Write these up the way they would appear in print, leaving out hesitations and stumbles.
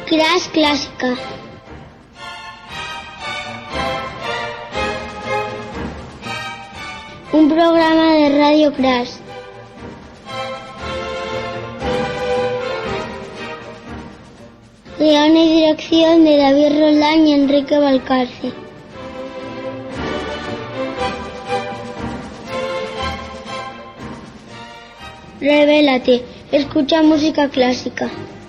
Crash Clásica. Un programa de Radio Crash. Guión y dirección de David Roldán y Enrique Valcarce. Revélate, escucha música clásica.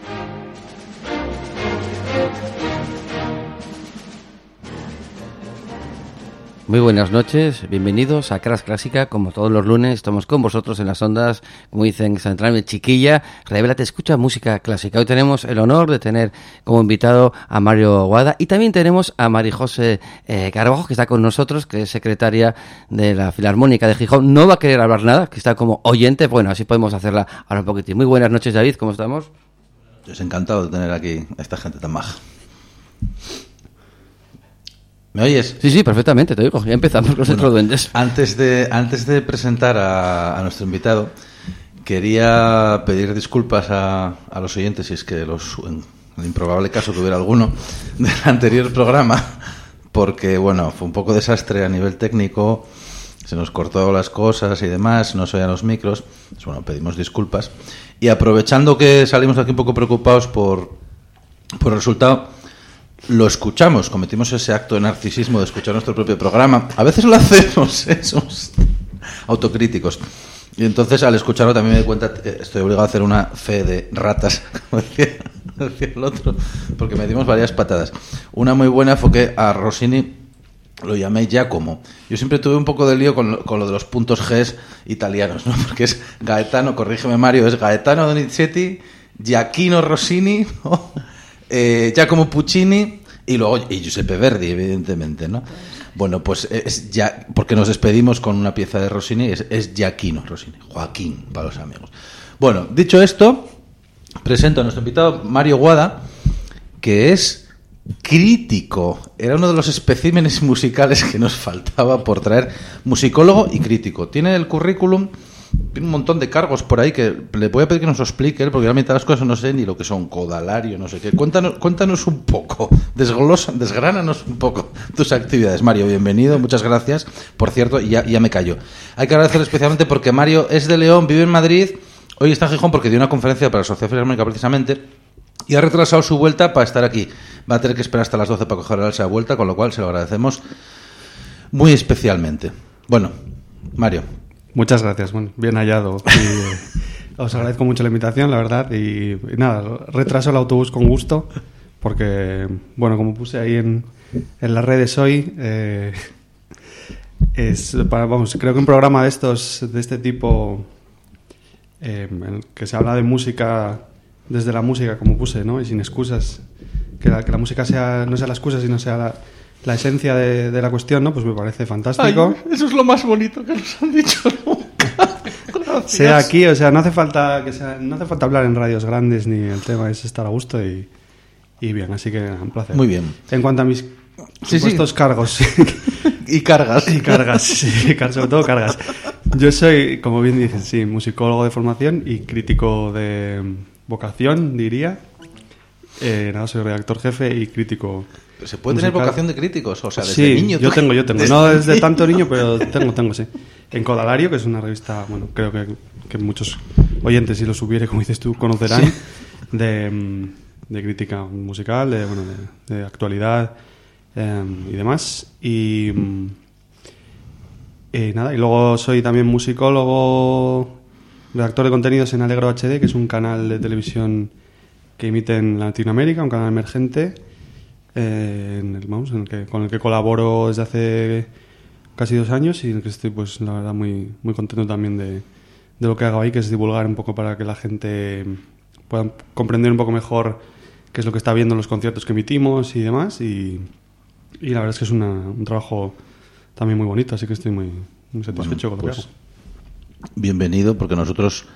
Muy buenas noches, bienvenidos a Crash Clásica. Como todos los lunes estamos con vosotros en las ondas, como dicen centralmente chiquilla, revélate, escucha música clásica. Hoy tenemos el honor de tener como invitado a Mario Guada y también tenemos a Marijose Carvajo, que está con nosotros, que es secretaria de la Filarmónica de Gijón. No va a querer hablar nada, que está como oyente, bueno, así podemos hacerla ahora un poquitín. Muy buenas noches, David, ¿cómo estamos? Yo estoy encantado de tener aquí a esta gente tan maja. ¿Me oyes? Sí, perfectamente, te oigo. Ya empezamos con los duendes. Antes de presentar a nuestro invitado, quería pedir disculpas a los oyentes, si es que en el improbable caso que hubiera alguno, del anterior programa, porque, bueno, fue un poco desastre a nivel técnico, se nos cortó las cosas y demás, no se oían los micros, pues, bueno, pedimos disculpas. Y aprovechando que salimos aquí un poco preocupados por el resultado, lo escuchamos, cometimos ese acto de narcisismo de escuchar nuestro propio programa. A veces lo hacemos, somos autocríticos. Y entonces al escucharlo también me di cuenta, estoy obligado a hacer una fe de ratas, como decía el otro, porque me dimos varias patadas. Una muy buena fue que a Rossini lo llamé Giacomo. Yo siempre tuve un poco de lío con lo de los puntos G italianos, ¿no? Porque es Gaetano, corrígeme Mario, es Gaetano Donizetti, Giacchino Rossini, ¿no? Giacomo Puccini y luego Giuseppe Verdi, evidentemente, ¿no? Bueno, pues es ya, porque nos despedimos con una pieza de Rossini, es Giacchino Rossini, Joaquín para los amigos. Bueno, dicho esto, presento a nuestro invitado Mario Guada, que es crítico. Era uno de los especímenes musicales que nos faltaba por traer, musicólogo y crítico. Tiene el currículum, tiene un montón de cargos por ahí que le voy a pedir que nos lo explique él, porque a mitad de las cosas no sé ni lo que son, codalario, no sé qué. Cuéntanos un poco, desgránanos un poco tus actividades. Mario, bienvenido, muchas gracias. Por cierto, ya me callo. Hay que agradecerle especialmente porque Mario es de León, vive en Madrid, hoy está en Gijón porque dio una conferencia para la Sociedad Filarmónica precisamente y ha retrasado su vuelta para estar aquí. Va a tener que esperar hasta las 12 para coger esa vuelta, con lo cual se lo agradecemos muy especialmente. Bueno, Mario. Muchas gracias, bueno, bien hallado. Y, os agradezco mucho la invitación, la verdad. Y nada, retraso el autobús con gusto, porque, bueno, como puse ahí en las redes hoy, creo que un programa de este tipo, en el que se habla de música desde la música, como puse, ¿no? Y sin excusas, que la música no sea la excusa, sino sea la esencia de la cuestión, ¿no? Pues me parece fantástico. Ay, eso es lo más bonito que nos han dicho nunca. Sea aquí, o sea, no hace falta hablar en radios grandes, ni el tema es estar a gusto y bien, así que un placer. Muy bien. En cuanto a mis supuestos cargos y cargas, sí, sobre todo cargas. Yo soy, como bien dices, sí, musicólogo de formación y crítico de vocación, diría. Soy redactor jefe y crítico. ¿Pero se puede tener vocación de críticos? O sea, desde sí, niño. Yo tengo. No desde tanto niño, pero tengo, sí. En Codalario, que es una revista, bueno, creo que muchos oyentes, si los hubiere, como dices tú, conocerán, sí, de crítica musical, de actualidad y demás. Y nada, y luego soy también musicólogo, redactor de contenidos en Alegro HD, que es un canal de televisión que emite en Latinoamérica, un canal emergente, con el que colaboro desde hace casi 2 años y en el que estoy, pues la verdad, muy, muy contento también de lo que hago ahí, que es divulgar un poco para que la gente pueda comprender un poco mejor qué es lo que está viendo en los conciertos que emitimos y demás, y la verdad es que es un trabajo también muy bonito, así que estoy muy, muy satisfecho con lo que hago. Bienvenido, porque nosotros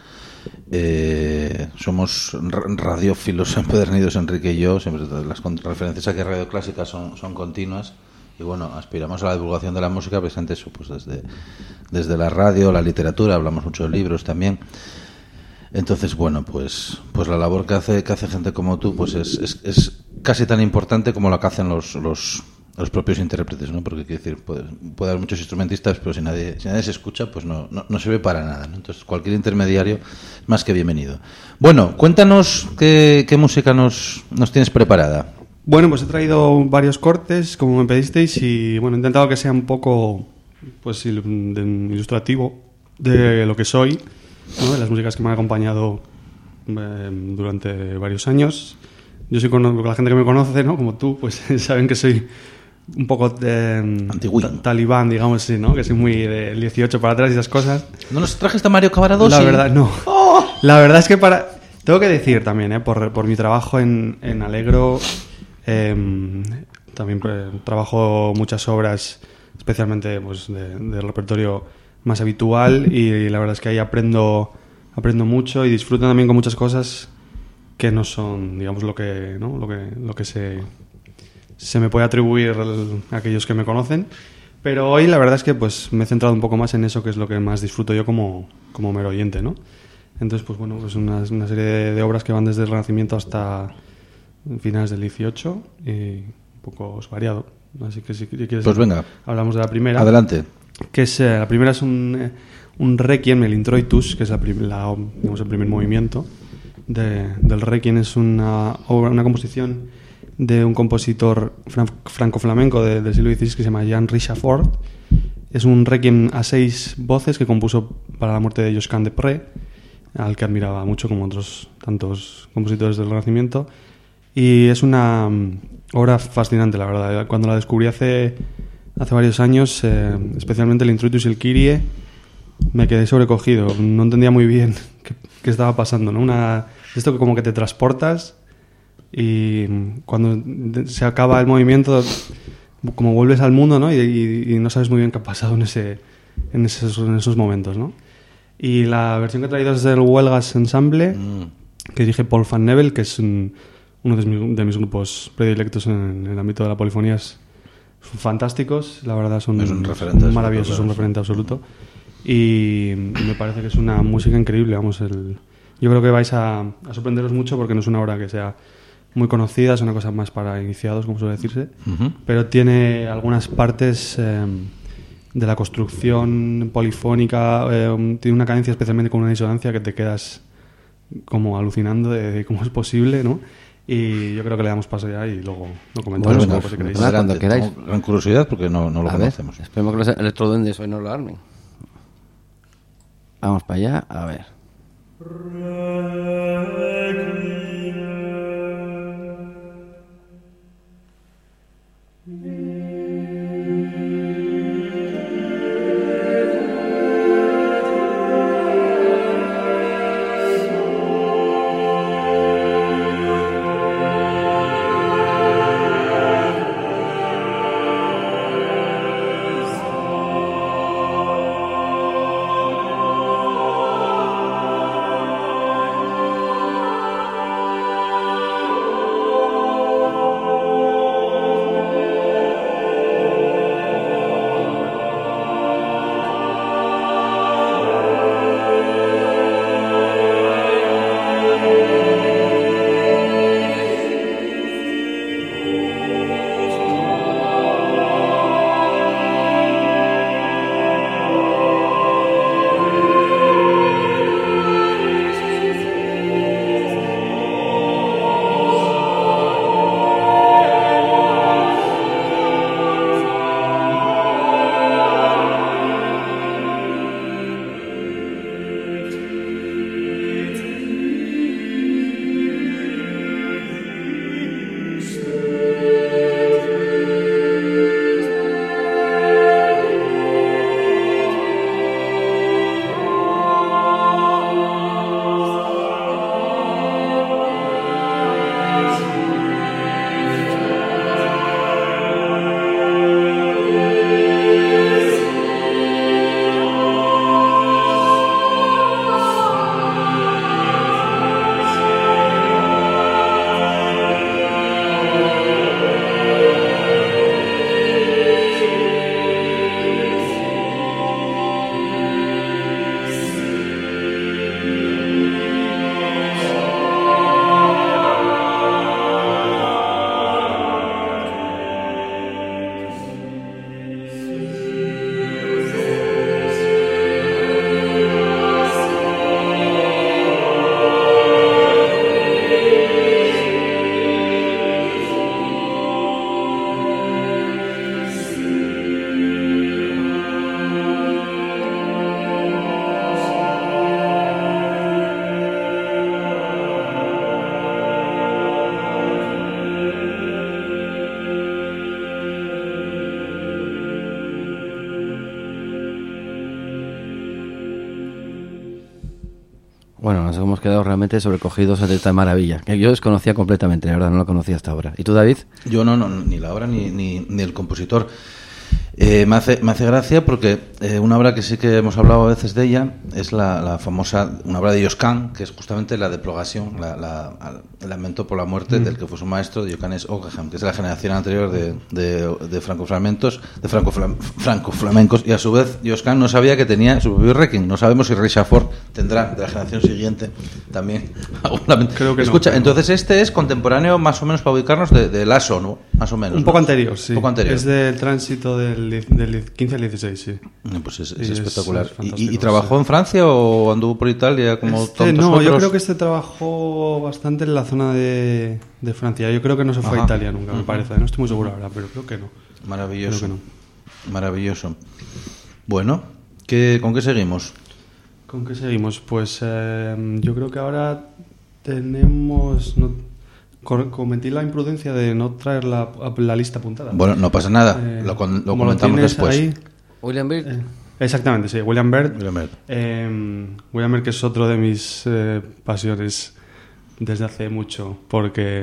somos radiófilos empedernidos, Enrique y yo. Siempre las referencias aquí a Radio Clásica son continuas y bueno, aspiramos a la divulgación de la música precisamente eso, pues desde la radio, la literatura, hablamos mucho de libros también. Entonces, bueno, pues la labor que hace gente como tú, pues es casi tan importante como la que hacen los propios intérpretes, ¿no? Porque quiero decir, puede haber muchos instrumentistas, pero si nadie se escucha, pues no sirve para nada, ¿no? Entonces, cualquier intermediario es más que bienvenido. Bueno, cuéntanos qué música nos tienes preparada. Bueno, pues he traído varios cortes, como me pedisteis, y bueno, he intentado que sea un poco pues ilustrativo de lo que soy, ¿no? De las músicas que me han acompañado durante varios años. Yo soy la gente que me conoce, ¿no? Como tú, pues saben que soy un poco talibán, digamos así, ¿no? Que soy muy del 18 para atrás y esas cosas. ¿No nos trajiste a Mario Cavaradossi? La verdad, no. ¡Oh! La verdad es que tengo que decir también, por mi trabajo en Alegro, también trabajo muchas obras, especialmente pues del repertorio más habitual, y la verdad es que ahí aprendo mucho y disfruto también con muchas cosas que no son, digamos, lo que se me puede atribuir a aquellos que me conocen. Pero hoy la verdad es que pues me he centrado un poco más en eso, que es lo que más disfruto yo como mero oyente, ¿no? Entonces, pues bueno, pues una serie de obras que van desde el Renacimiento hasta finales del 18 y un poco variado. Así que si quieres, pues venga, hablamos de la primera. Adelante. Que es, la primera es un Requiem, el Introitus, que es digamos, el primer movimiento del Requiem. Es una composición de un compositor franco-flamenco del siglo XVI que se llama Jean Richafort. Es un Requiem a 6 voces que compuso para la muerte de Josquin des Prez, al que admiraba mucho, como otros tantos compositores del Renacimiento. Y es una obra fascinante, la verdad. Cuando la descubrí hace varios años, especialmente el Introitus y el Kyrie, me quedé sobrecogido. No entendía muy bien qué estaba pasando, ¿no? Esto que como que te transportas y cuando se acaba el movimiento, como vuelves al mundo, ¿no? Y no sabes muy bien qué ha pasado en esos momentos, ¿no? Y la versión que he traído es del Huelgas Ensemble, que dirige Paul Van Nebel, que es uno de mis grupos predilectos en el ámbito de la polifonía. Son fantásticos, la verdad, son maravillosos, un referente absoluto. Y me parece que es una música increíble, vamos. Yo creo que vais a sorprenderos mucho, porque no es una obra que sea muy conocida, es una cosa más para iniciados, como suele decirse, pero tiene algunas partes de la construcción polifónica, tiene una cadencia, especialmente con una disonancia, que te quedas como alucinando de cómo es posible, ¿no? Y yo creo que le damos paso ya y luego lo comentamos. Bueno, si queréis. Cuando queráis. Tengo gran curiosidad porque no lo conocemos. Esperemos que los electroduendes hoy no lo armen. Vamos para allá, a ver. Bueno, nos hemos quedado realmente sobrecogidos ante esta maravilla, que yo desconocía completamente, la verdad, no lo conocía hasta ahora. ¿Y tú, David? Yo no, ni la obra ni el compositor. Me hace gracia porque una obra que sí que hemos hablado a veces de ella es la famosa, una obra de Josquin, que es justamente la deplogación, el lamento por la muerte del que fue su maestro, Johannes Ockeghem, que es de la generación anterior de francoflamencos, francoflamencos, y a su vez Josquin no sabía que tenía su propio requiem. No sabemos si Richard Ford tendrá de la generación siguiente también algún lamento. Creo que Escucha, no. entonces este es contemporáneo más o menos para ubicarnos de Lasso, ¿no? Más o menos. Un poco ¿no? anterior, sí. Un poco anterior. Es del tránsito del 15 al 16, sí. Pues es Y espectacular. es fantástico, ¿Y trabajó en Francia o anduvo por Italia como tontos No, otros? yo creo que trabajó bastante en la zona de Francia. Yo creo que no se fue Ajá. a Italia nunca, me parece. No estoy muy seguro ahora, pero creo que no. Maravilloso. Creo que no. Maravilloso. Bueno, ¿con qué seguimos? ¿Con qué seguimos? Pues yo creo que ahora tenemos... cometí la imprudencia de no traer la lista apuntada. Bueno, no pasa nada. Lo como comentamos tienes después. ahí, William Byrd. exactamente, sí. William Byrd. William Byrd. William Byrd, que es otro de mis pasiones desde hace mucho, porque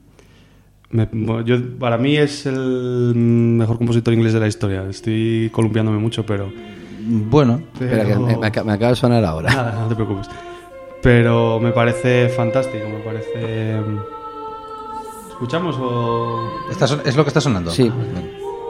para mí es el mejor compositor inglés de la historia. Estoy columpiándome mucho, pero... Bueno, Espera, que me acaba de sonar ahora. Nada, no te preocupes. Pero me parece fantástico, me parece... ¿Escuchamos o...? ¿es lo que está sonando? Sí. Bien.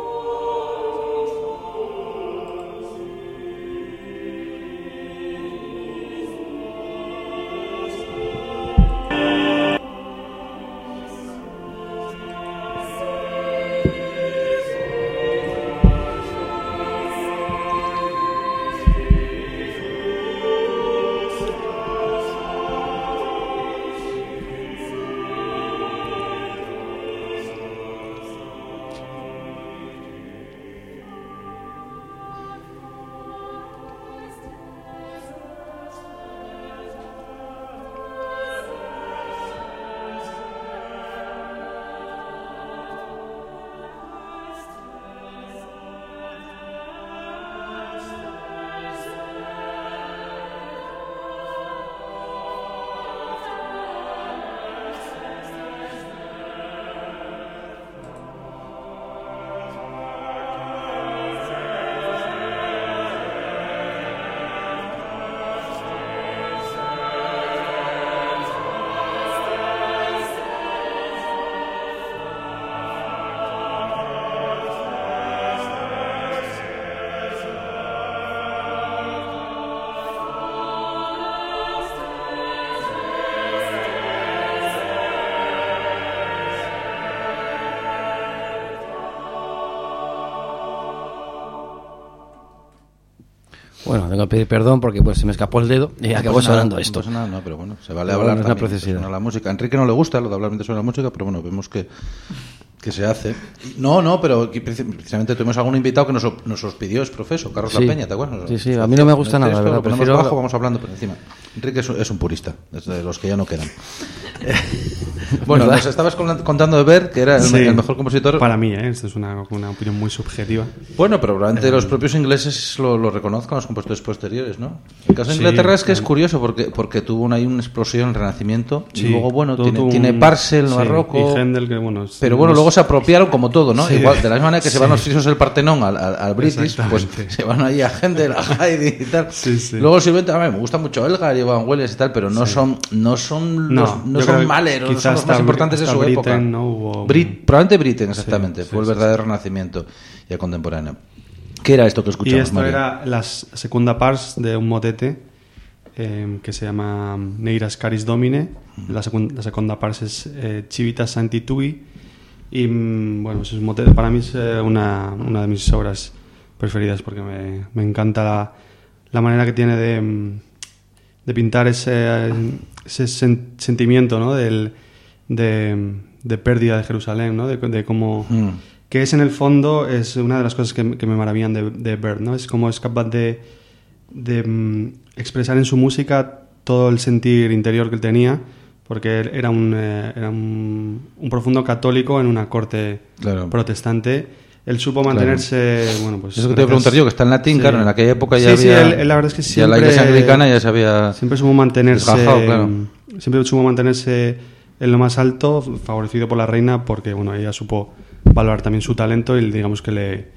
Bueno, tengo que pedir perdón porque pues se me escapó el dedo y acabó sonando esto. No pasa nada, no, pero bueno, se vale Pero hablar bueno, es una también, precisidad. suena la música. A Enrique no le gusta lo de hablar mientras suena la música, pero bueno, vemos que se hace. No, pero aquí precisamente tuvimos algún invitado que nos los pidió, es profesor, Carlos Sí. La Peña, ¿te acuerdas? Sí, a mí no me gusta nada, la verdad, Lo ponemos prefiero- bajo, vamos hablando por encima. Enrique es un purista, es de los que ya no quedan. Bueno, ¿Verdad? nos estabas contando de Byrd, que era Sí. el mejor compositor. Para mí, esto es una opinión muy subjetiva. Bueno, pero probablemente los propios ingleses lo reconozcan, los compositores posteriores, ¿no? El caso de Sí, Inglaterra es que es claro. curioso porque tuvo ahí una explosión, el Renacimiento, y Sí, luego, bueno, todo tiene un- Parcel, sí, Barroco, y Händel, que bueno... pero bueno, luego se apropiaron como todo, ¿no? Sí. Igual, de la misma manera que se van Sí. los frisos del Partenón al British, pues Exactamente. se van ahí a Händel, a Haydn y tal. Sí, sí. Luego simplemente, a mí me gusta mucho Elgar y Van Welles y tal, pero no son yo son creo que Mahler, no son quizás los más hasta importantes de hasta su época. Britten, ¿no? Hubo- Probablemente Britten, exactamente, Sí, fue el sí, verdadero renacimiento ya contemporáneo. ¿Qué era esto que Y escuchamos, esto María? era la segunda pars de un motete que se llama Neiras Caris Domine. La segunda pars es Civitas Sanctitui. Y bueno, es un motete, para mí es una de mis obras preferidas porque me encanta la manera que tiene de pintar ese sentimiento, ¿no? de pérdida de Jerusalén, ¿no? De cómo... Que es en el fondo, es una de las cosas que me maravillan de Byrd, ¿no? Es como es capaz de expresar en su música todo el sentir interior que él tenía, porque él era un profundo católico en una corte Claro. protestante, él supo mantenerse, bueno, pues... Eso que te iba a preguntar yo, que está en latín, Sí. claro, en aquella época ya Sí, había... él la verdad es que ya siempre... la Iglesia anglicana ya se había... Siempre supo mantenerse... desgajado, claro. Siempre supo mantenerse en lo más alto, favorecido por la reina, porque, bueno, ella supo valorar también su talento y digamos que le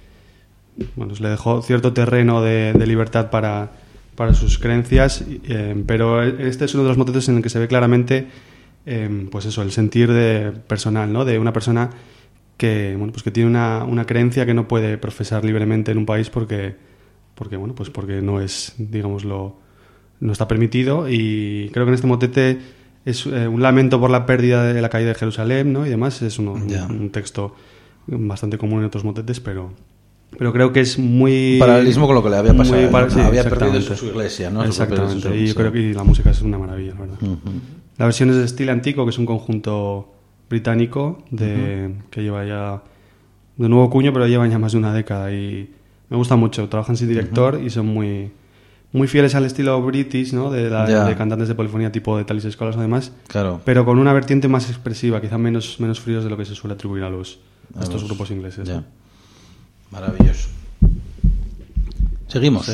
dejó cierto terreno de libertad para sus creencias, pero este es uno de los motetes en el que se ve claramente pues eso, el sentir personal, ¿no? De una persona que, bueno, pues que tiene una creencia que no puede profesar libremente en un país porque bueno, pues porque no es, digámoslo, no está permitido. Y creo que en este motete es un lamento por la pérdida de la caída de Jerusalén, ¿no? Y demás, es un texto bastante común en otros motetes, pero creo que es muy... paralelismo con lo que le había pasado, ¿no? Sí, había perdido exactamente. su iglesia, ¿no? Exactamente, y yo creo que la música es una maravilla, la verdad. La versión es de Estilo Antico, que es un conjunto británico que lleva ya de nuevo cuño, pero llevan ya más de una década y me gusta mucho. Trabajan sin director y son muy fieles al estilo british, ¿no? De cantantes de polifonía tipo de Talis Scholars además, claro, pero con una vertiente más expresiva, quizá menos fríos de lo que se suele atribuir a estos grupos ingleses. Ya. Maravilloso. Seguimos.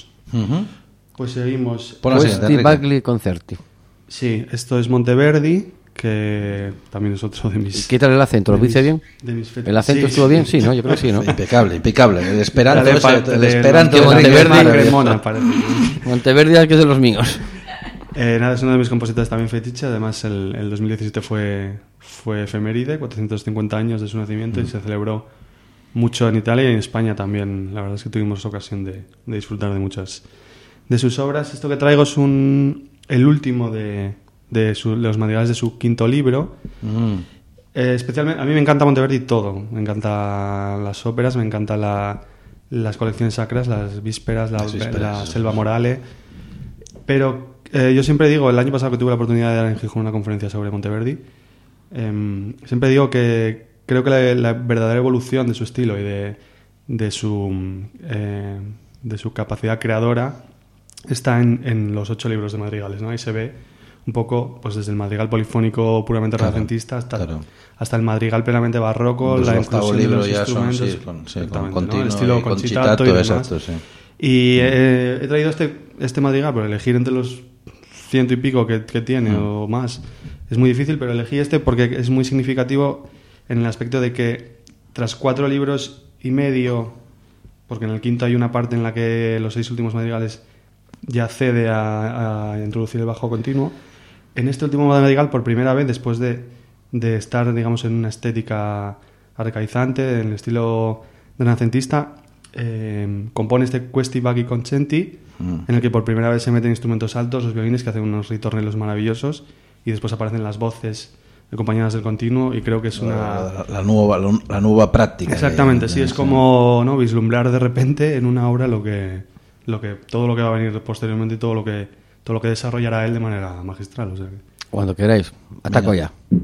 Pues seguimos. Pon la siguiente, Questi Enrique. Bagli Concerti. Sí, esto es Monteverdi, que también es otro de mis... ¿Qué tal el acento? ¿Lo dice bien? de mis ¿El acento estuvo bien? Sí, ¿no? Yo creo que sí, ¿no? Impecable. El esperanto, La de el esperanto de de Monteverdi, Monteverdi. Cremona, parece. Monteverdi es que es de los míos. Nada, es uno de mis compositores también fetiche. Además, el 2017 fue efeméride, 450 años de su nacimiento, y se celebró mucho en Italia y en España también. La verdad es que tuvimos ocasión de disfrutar de muchas de sus obras. Esto que traigo es el último de los madrigales de su quinto libro. Especialmente, a mí me encanta Monteverdi todo. Me encantan las óperas, me encantan las colecciones sacras, las vísperas, la Selva Morale. Pero yo siempre digo, el año pasado que tuve la oportunidad de dar en Gijón una conferencia sobre Monteverdi, siempre digo que creo que la verdadera evolución de su estilo y de su capacidad creadora está en los 8 libros de madrigales, ¿no? Ahí se ve un poco, pues desde el madrigal polifónico puramente renacentista hasta el madrigal plenamente barroco, Los la octavo inclusión de libro los ya son, instrumentos, con ¿no? continuo, El estilo y concitato y demás. exacto, sí. Y he traído este madrigal por elegir entre los 100 y pico que tiene o más. Es muy difícil, pero elegí este porque es muy significativo en el aspecto de que tras 4 libros y medio, porque en el quinto hay una parte en la que los 6 últimos madrigales ya cede a introducir el bajo continuo, en este último madrigal, por primera vez, después de estar, digamos, en una estética arcaizante, en el estilo renacentista, compone este Questi Bagli Concerti, en el que por primera vez se meten instrumentos altos, los violines, que hacen unos ritornelos maravillosos, y después aparecen las voces acompañadas del continuo, y creo que es la nueva práctica. Exactamente, sí, es como, ¿no?, vislumbrar de repente en una obra todo lo que va a venir posteriormente y todo lo que desarrollará él de manera magistral. O sea que... Cuando queráis. Ataco Venga. ya.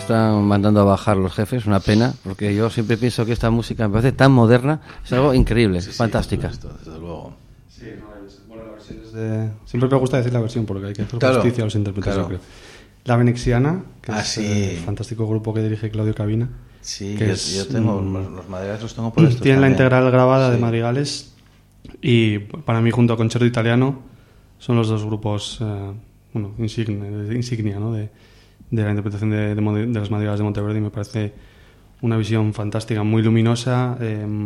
están mandando a bajar los jefes, una pena, porque yo siempre pienso que esta música me parece tan moderna, es algo increíble, fantástica. Desde luego. Sí, bueno, la versión es de... Siempre me gusta decir la versión porque hay que hacer justicia a los intérpretes, yo creo. La Venexiana, que es el fantástico grupo que dirige Claudio Cabina. Sí, que yo tengo los madrigales, los tengo por estos. Tienen la integral grabada de Sí. Madrigales y para mí junto a Concerto Italiano son los dos grupos insignia, ¿no? de la interpretación de las Madrigales de Monteverdi. Me parece una visión fantástica, muy luminosa,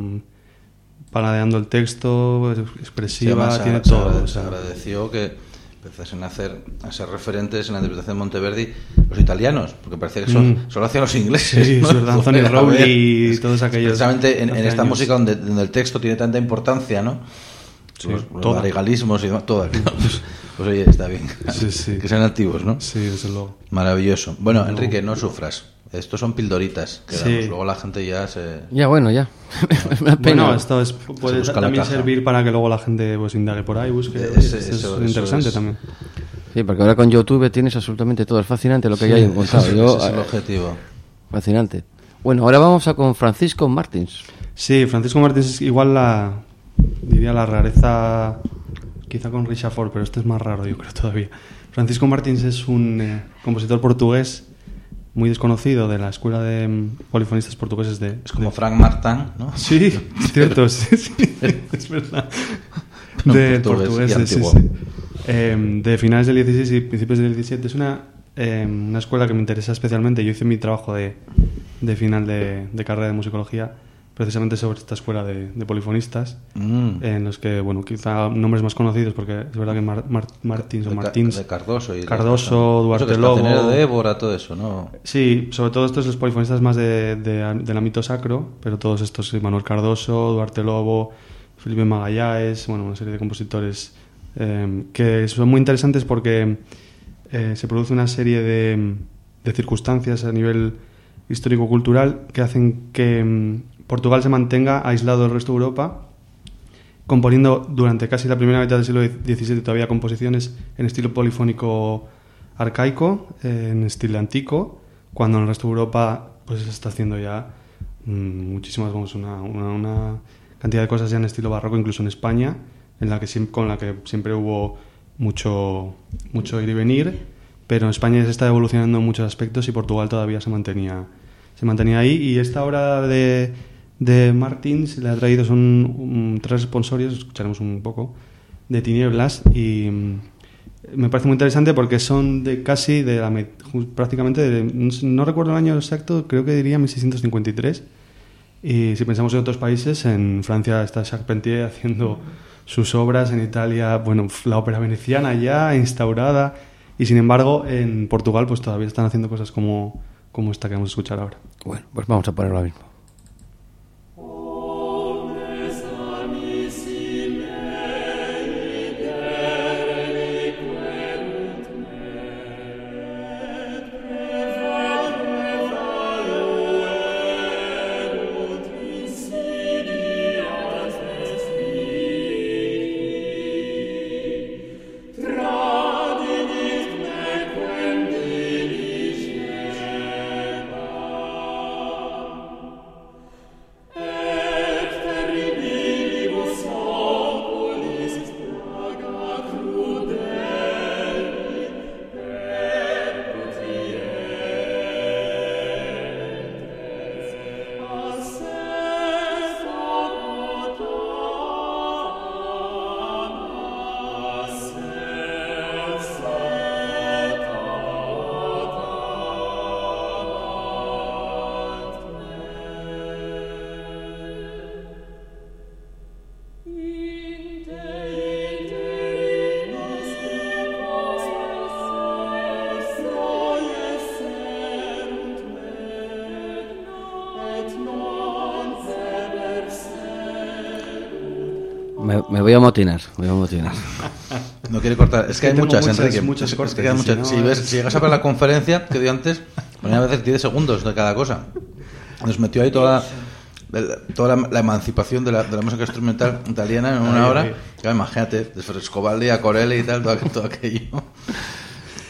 paladeando el texto, expresiva, sí, tiene se todo. Se agradeció que empezasen a ser referentes en la interpretación de Monteverdi los italianos, porque parecía que solo hacían los ingleses. Sí, ¿no? es verdad, Anthony Rowley y todos aquellos. Precisamente en esta años. música donde el texto tiene tanta importancia, ¿no? Sí, los toda. madrigalismos y demás, todo. Pues oye, está bien. Sí. Que sean activos, ¿no? Sí, desde luego. Maravilloso. Bueno, Enrique, no sufras. Estos son pildoritas que Sí. damos. Luego la gente ya se... Ya, bueno, ya. Una pena. Bueno, esto puede busca la también caja. servir para que luego la gente pues indague por ahí, busque. Eso es interesante es. también. Sí, porque ahora con YouTube tienes absolutamente todo. Es fascinante lo que hay encontrado. Ese Yo, es el objetivo. fascinante. Bueno, ahora vamos a con Francisco Martins. Sí, Francisco Martins es igual diría la rareza, quizá con Richard Ford, pero este es más raro, yo creo, todavía. Francisco Martins es un compositor portugués muy desconocido de la escuela de polifonistas portugueses de... Es como Frank Martin, ¿no? Sí, es cierto, sí, es verdad. De portugués, y sí, antiguo. sí. De finales del 16 y principios del 17. Es una escuela que me interesa especialmente. Yo hice mi trabajo de final de carrera de musicología precisamente sobre esta escuela de polifonistas, en los que, bueno, quizá nombres más conocidos, porque es verdad que Martins o Martins... De Cardoso. Y Cardoso, Duarte eso que es Lobo... cancionero de Évora, todo eso, ¿no? Sí, sobre todo estos los polifonistas más del ámbito sacro, pero todos estos, Manuel Cardoso, Duarte Lobo, Felipe Magallanes, bueno, una serie de compositores que son muy interesantes porque se produce una serie de circunstancias a nivel histórico-cultural que hacen que Portugal se mantenga aislado del resto de Europa, componiendo durante casi la primera mitad del siglo XVII todavía composiciones en estilo polifónico arcaico, en estilo antico, cuando en el resto de Europa pues se está haciendo ya muchísimas, vamos, una cantidad de cosas ya en estilo barroco, incluso en España, con la que siempre hubo mucho ir y venir, pero en España se está evolucionando en muchos aspectos y Portugal todavía se mantenía ahí. Y esta obra de Martins le ha traído son 3 responsorios, escucharemos un poco, de Tinieblas, y me parece muy interesante porque son prácticamente no recuerdo el año exacto, creo que diría 1653. Y si pensamos en otros países, en Francia está Charpentier haciendo sus obras, en Italia, bueno, la ópera veneciana ya instaurada, y sin embargo en Portugal pues todavía están haciendo cosas como esta que vamos a escuchar ahora. Bueno, pues vamos a ponerlo ahora mismo. Me voy a motinar. No quiere cortar. Es que hay tengo muchas, Enrique. muchos Es cortes, que hay muchas. si no, Si llegas a ver la conferencia que dio antes, ponía a veces 10 segundos de cada cosa. Nos metió ahí toda la emancipación de la música instrumental italiana en una hora. Claro, imagínate, de Frescobaldi a Corelli y tal, todo aquello.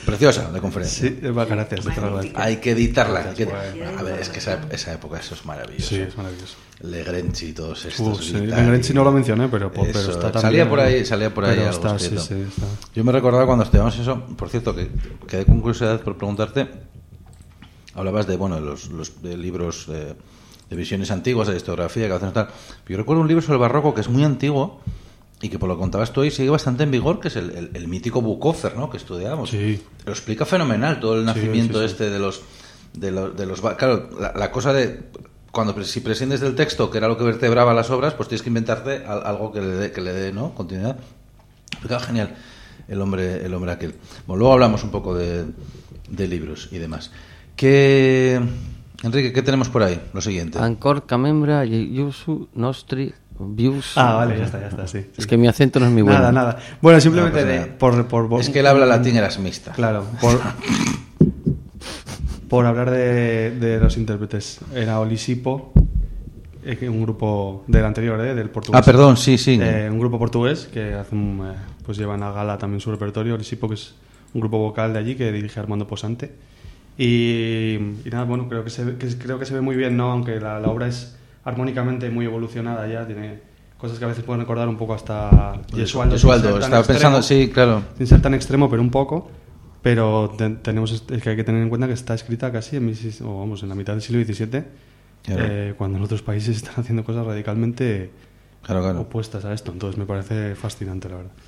Preciosa la conferencia. Sí, gracias. Te lo agradezco. Hay que editarla. Gracias, A ver, es que esa época eso es maravilloso. Sí, es maravilloso. Legrenchi y todos estos. Sí, Legrenchi no lo mencioné, pero está también. Salía por ahí pero algo está, sí, escrito. está. Yo me recordaba cuando estudiamos eso, por cierto, que quedé con curiosidad por preguntarte. Hablabas de, los de libros de visiones antiguas, de historiografía, que hacen tal. Yo recuerdo un libro sobre el barroco que es muy antiguo y que por lo que contabas tú hoy sigue bastante en vigor, que es el mítico Bukófer, ¿no? Que estudiábamos. Sí. Lo explica fenomenal todo el nacimiento de los claro, la cosa de si prescindes del texto, que era lo que vertebraba las obras, pues tienes que inventarte algo que le dé, ¿no? Continuidad. Explicaba genial el hombre aquel. Bueno, luego hablamos un poco de libros y demás. Enrique, ¿qué tenemos por ahí? Lo siguiente. Ancor camembra Iusu nostri vius. Vale, ya está, sí. Es que mi acento no es muy bueno. Nada. Bueno, simplemente Es que él habla latín erasmista. Claro, por hablar de los intérpretes. Era Olisipo, un grupo del anterior, del portugués. Perdón, sí. Un grupo portugués que pues llevan a gala también su repertorio. Olisipo, que es un grupo vocal de allí que dirige Armando Posante. Y nada, bueno, creo que se ve muy bien, ¿no? Aunque la obra es armónicamente muy evolucionada ya, tiene cosas que a veces pueden recordar un poco hasta Gesualdo. Estaba pensando, sí, claro. Sin ser tan extremo, pero un poco. Pero es que hay que tener en cuenta que está escrita casi en la mitad del siglo XVII, claro. Cuando en otros países están haciendo cosas radicalmente opuestas a esto. Entonces me parece fascinante, la verdad.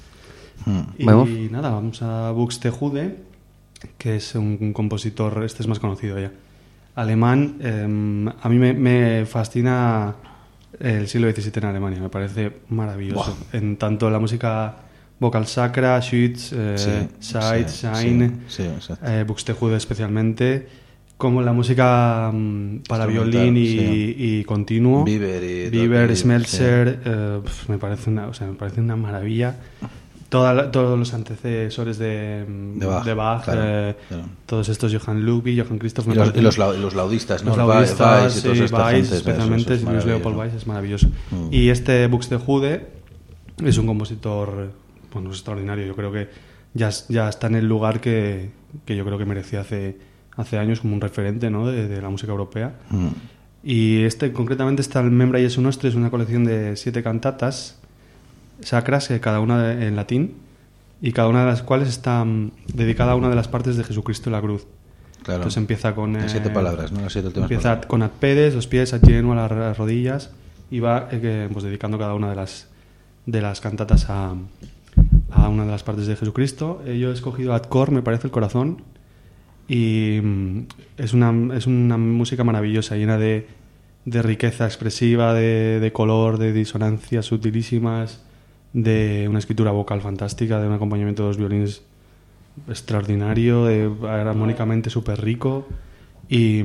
Y nada, vamos a Buxtehude, que es un compositor, este es más conocido ya, alemán. A mí me fascina el siglo XVII en Alemania, me parece maravilloso. Wow. En tanto la música vocal sacra, Schütz, Seid, Schein, Buxtehude especialmente, como la música para violín y continuo, Bieber, Smeltzer, me parece una maravilla. Todos los antecesores de Bach, claro. Todos estos, Johann Ludwig, Johann Christoph... Y los laudistas, ¿no? Los laudistas, Weiss, especialmente, Luis Leopold Weiss, es maravilloso. Y este Buxtehude es un compositor extraordinario. Yo creo que ya está en el lugar que yo creo que merecía hace años como un referente, ¿no? de la música europea. Y concretamente está el Membra Jesu Nostri, es una colección de 7 cantatas sacras, cada una en latín, y cada una de las cuales está dedicada a una de las partes de Jesucristo en la cruz. Claro. Entonces empieza con 7 palabras, ¿no? Las 7 últimas empieza palabras. con ad pedes, los pies, ad genu, a las rodillas, y va pues dedicando cada una de las cantatas a una de las partes de Jesucristo. Yo he escogido ad cor, me parece, el corazón, y es una música maravillosa, llena de riqueza expresiva, de color, de disonancias sutilísimas, de una escritura vocal fantástica, de un acompañamiento de los violines extraordinario, armónicamente súper rico, y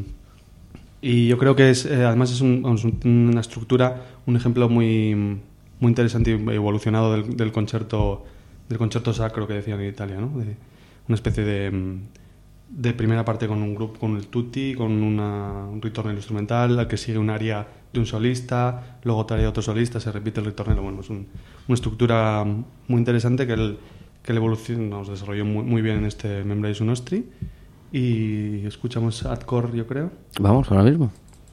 yo creo que además es una estructura, un ejemplo muy, muy interesante y evolucionado del concerto sacro que decían en Italia, ¿no? De una especie de primera parte con un grupo, con el tutti, con un ritornello instrumental, al que sigue un aria de un solista, luego otra aria de otro solista, se repite el ritornello. Bueno, es una estructura muy interesante que el evolución nos desarrolló muy bien en este Membra Jesu Nostri. Y escuchamos ad cor, yo creo. Vamos, ahora mismo.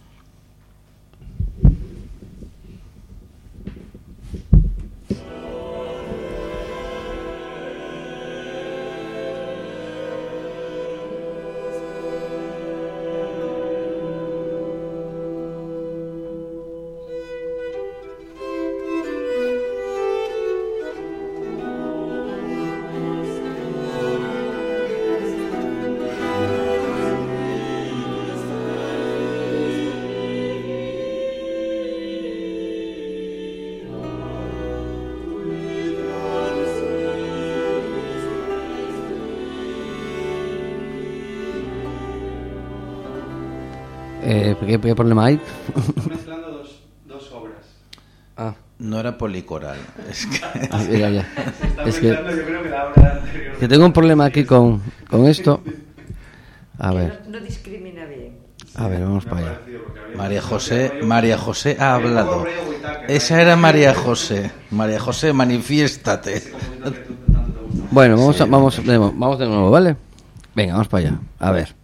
¿Qué problema hay? Estoy mezclando dos obras. No era policoral. Es que... ya. Es que yo creo que la obra anterior... Que tengo un problema aquí con esto. A ver. No discrimina bien. A ver, vamos para allá. María José ha hablado. Esa era María José. María José, manifiéstate. Bueno, vamos de nuevo, ¿vale? Venga, vamos para allá. A ver.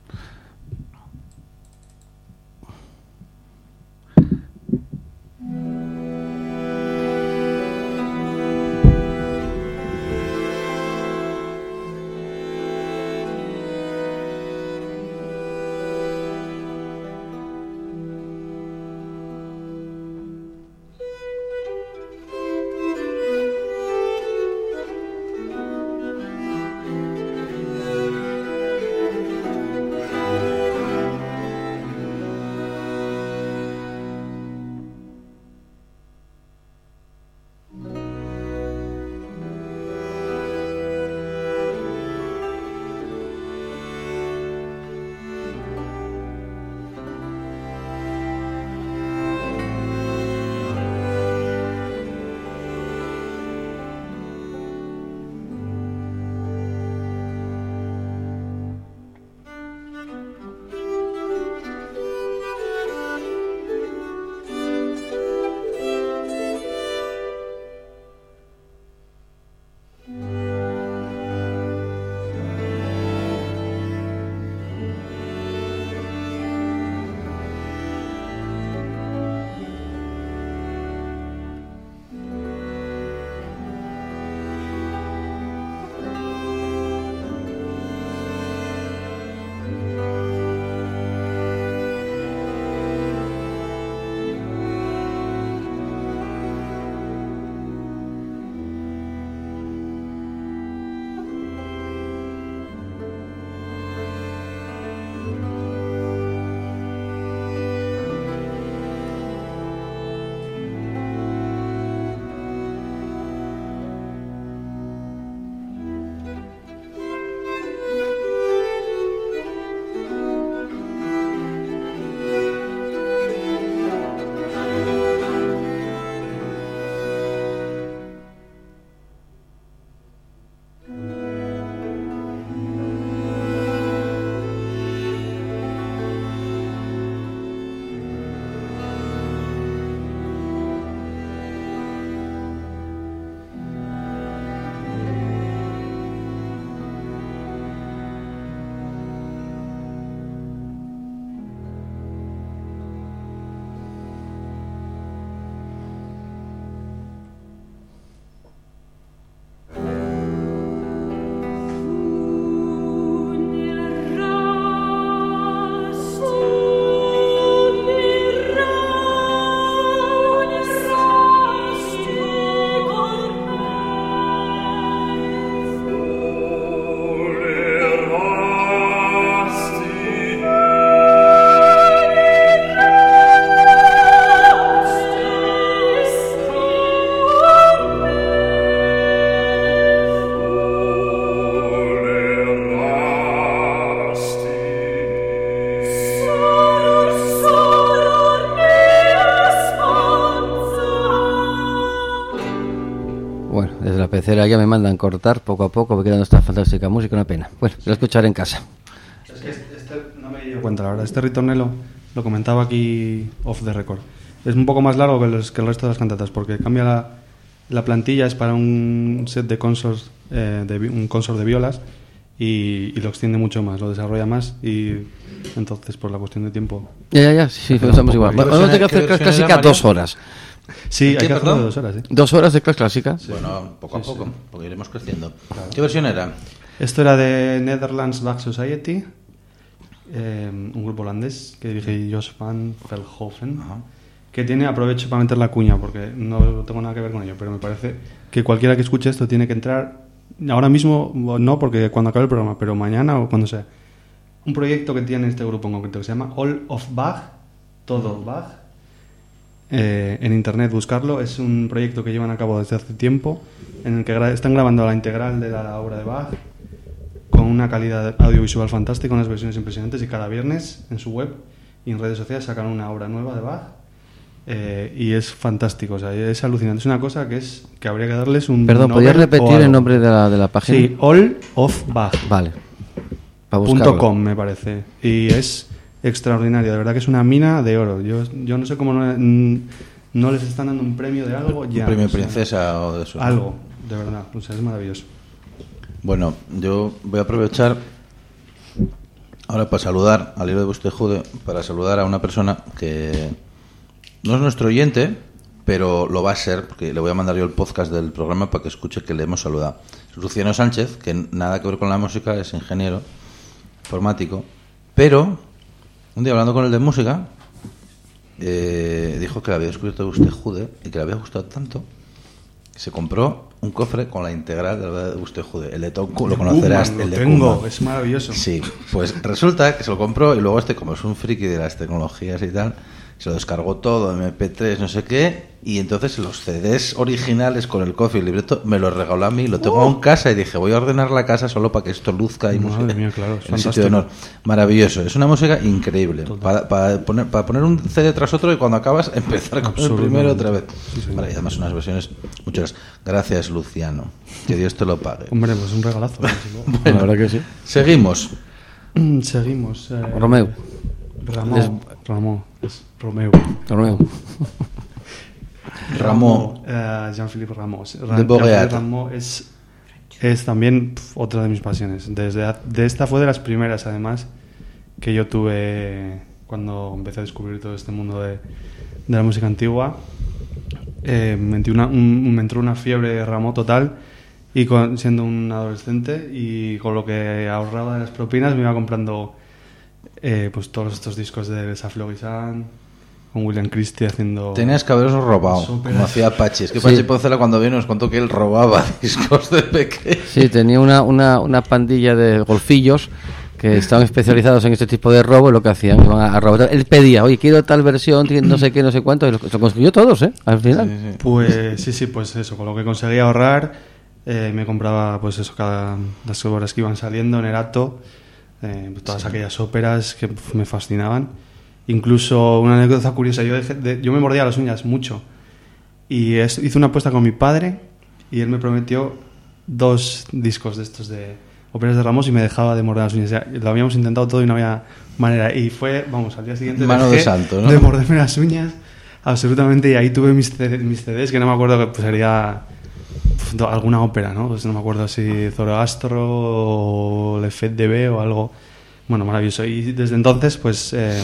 Desde la pecera ya me mandan cortar poco a poco, porque quedando esta fantástica música, una pena. Bueno, lo escucharé en casa. Es que no me he dado cuenta, la verdad. Este ritornelo lo comentaba aquí off the record. Es un poco más largo que el resto de las cantatas, porque cambia la plantilla, es para un set de consorts, un consort de violas, y lo extiende mucho más, lo desarrolla más, y entonces por la cuestión de tiempo... Ya, sí, pensamos igual. Vamos a tener que hacer clase clásica 2 horas. Sí, hay que hacerlo de 2 horas, ¿sí? 2 horas de clase clásica. Sí. Bueno, poco a poco, porque iremos creciendo. Claro. ¿Qué versión era? Esto era de Netherlands Bach Society, un grupo holandés que dirige Jos van Veldhoven, que aprovecho para meter la cuña, porque no tengo nada que ver con ello, pero me parece que cualquiera que escuche esto tiene que entrar, ahora mismo no, porque cuando acabe el programa, pero mañana o cuando sea, un proyecto que tiene este grupo en concreto que se llama All of Bach, todo Bach. En internet buscarlo, es un proyecto que llevan a cabo desde hace tiempo, en el que están grabando la integral de la obra de Bach con una calidad audiovisual fantástica, unas versiones impresionantes, y cada viernes en su web y en redes sociales sacan una obra nueva de Bach, y es fantástico, o sea, es alucinante, es una cosa que habría que darles un... Perdón, ¿podrías repetir el nombre de la página? Sí, All of Bach. Vale, para buscarlo. .com me parece, y es extraordinario, de verdad que es una mina de oro. Yo no sé cómo no les están dando un premio de algo ya. ¿Un premio princesa o de eso? Algo, de verdad, o sea, es maravilloso. Bueno, yo voy a aprovechar ahora para saludar al hilo de Bustejude, para saludar a una persona que no es nuestro oyente, pero lo va a ser, porque le voy a mandar yo el podcast del programa para que escuche que le hemos saludado. Es Luciano Sánchez, que nada que ver con la música, es ingeniero informático, pero un día hablando con él de música, dijo que le había descubierto Bustejude y que le había gustado tanto que se compró un cofre con la integral de Bustejude. El de Tonku, lo conocerás. Lo el de tengo, Kuma. es maravilloso. Sí, pues resulta que se lo compró y luego como es un friki de las tecnologías y tal, se lo descargó todo, MP3, no sé qué, y entonces los CDs originales con el cofre y el libreto me los regaló a mí, lo tengo en casa y dije, voy a ordenar la casa solo para que esto luzca y Madre música mía, claro, es en el sitio de honor. Maravilloso, es una música increíble. Para poner un CD tras otro y cuando acabas empezar con el primero otra vez. Sí, sí. Vale, y además unas versiones, muchas gracias, Luciano. Que Dios te lo pague. Hombre, pues un regalazo. Bueno, La verdad que sí. seguimos. Seguimos. Romeo. Romeo. Rameau. Jean-Philippe Rameau. De Boreat. Jean-Philippe Rameau es también otra de mis pasiones. De esta fue de las primeras, además, que yo tuve cuando empecé a descubrir todo este mundo de la música antigua. Me entró una fiebre de Rameau total y siendo un adolescente y con lo que ahorraba de las propinas me iba comprando pues todos estos discos de Saflo Guisán, con William Christie haciendo... Tenías que haberlos robado, como hacía Pachi. Es que Pachi Poncela cuando vino nos contó que él robaba discos de pequeño. Sí, tenía una pandilla de golfillos que estaban especializados en este tipo de robo, y lo que hacían, iban a robar. Él pedía, oye, quiero tal versión, no sé qué, no sé cuánto, y lo consiguió todos, al final. Sí. Pues sí, pues eso, con lo que conseguía ahorrar, me compraba, pues eso, las obras que iban saliendo en Erato, todas aquellas óperas que me fascinaban. Incluso una anécdota curiosa, yo me mordía las uñas mucho y hice una apuesta con mi padre y él me prometió 2 discos de estos de óperas de Ramos y me dejaba de morder las uñas. Ya, lo habíamos intentado todo y no había manera. Y fue, al día siguiente mano de santo, ¿no? De morderme las uñas absolutamente, y ahí tuve mis CDs, que no me acuerdo, que pues sería alguna ópera, ¿no? Pues no me acuerdo si Zoroastro o Le Fête de B o algo. Bueno, maravilloso. Y desde entonces pues he